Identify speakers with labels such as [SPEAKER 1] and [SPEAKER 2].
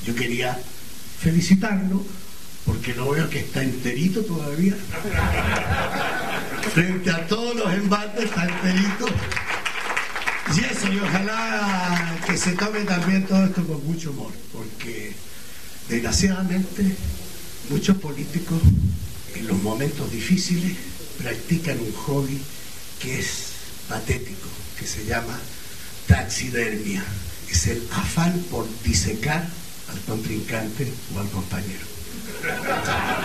[SPEAKER 1] Yo quería felicitarlo porque lo veo que está enterito todavía. Frente a todos los embates está enterito. Y eso, y ojalá que se tome también todo esto con mucho humor, porque desgraciadamente muchos políticos en los momentos difíciles practican un hobby que es patético, que se llama taxidermia. Es el afán por disecar al contrincante o al compañero.